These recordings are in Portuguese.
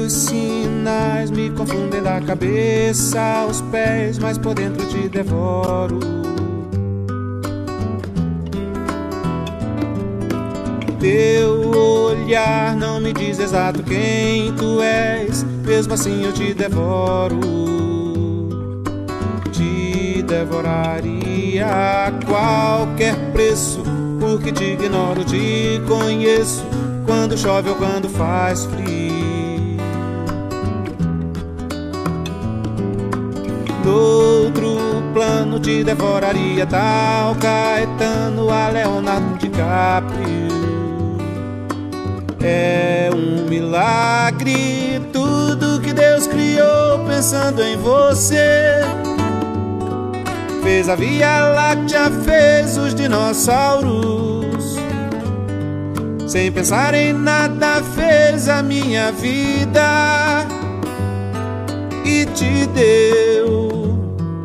Teus sinais me confundem da cabeça aos pés, mas por dentro te devoro. Teu olhar não me diz exato quem tu és, mesmo assim eu te devoro. Te devoraria a qualquer preço, porque te ignoro, te conheço, quando chove ou quando faz frio. Noutro plano te devoraria tal Caetano a Leonardo DiCaprio. É um milagre tudo que Deus criou pensando em você. Fez a Via Láctea, fez os dinossauros. Sem pensar em nada fez a minha vida e te deu.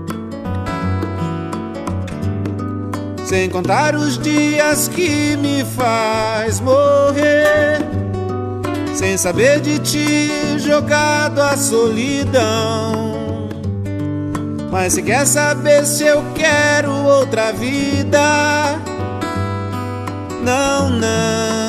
Sem contar os dias que me faz morrer, sem saber de ti, jogado à solidão. Mas se quer saber se eu quero outra vida, não, não.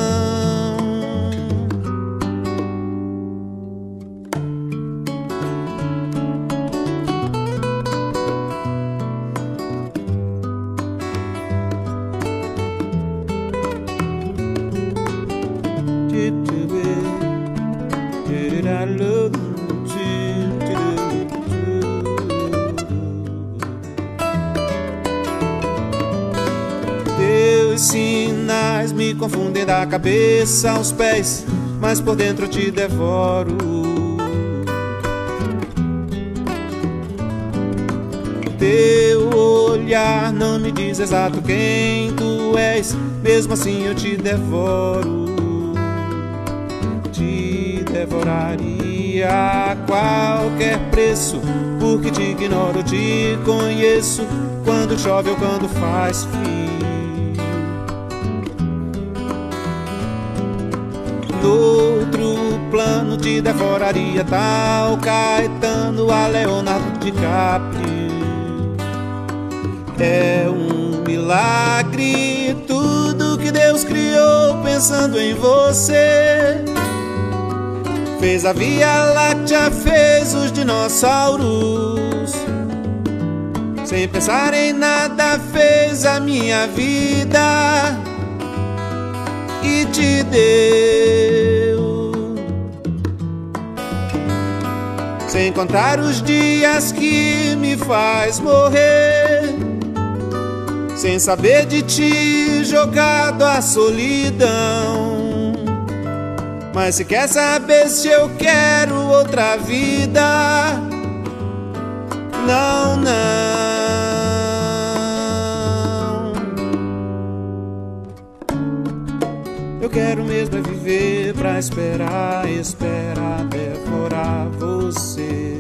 Teus sinais me confundem da cabeça aos pés, mas por dentro eu te devoro. Teu olhar não me diz exato quem tu és, mesmo assim eu te devoro. Te devoraria a qualquer preço, porque te ignoro, te conheço, quando chove ou quando faz frio. Noutro plano te devoraria tal Caetano a Leonardo DiCaprio. É um milagre tudo que Deus criou pensando em você. Fez a Via Láctea, fez os dinossauros. Sem pensar em nada fez a minha vida e te deu. Sem contar os dias que me faz morrer, sem saber de ti, jogado à solidão. Mas se quer saber se eu quero outra vida, não, não. Eu quero mesmo é viver pra esperar, esperar, devorar você.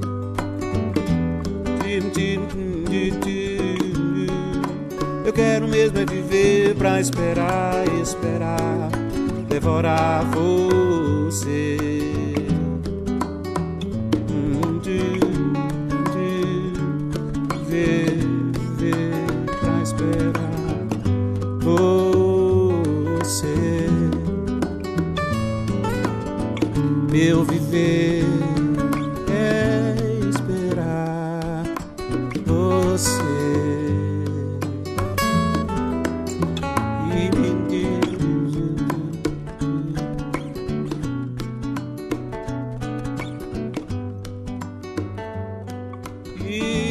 Eu quero mesmo é viver pra esperar, esperar, devorar você. Viver pra esperar você. Meu viver é esperar você. E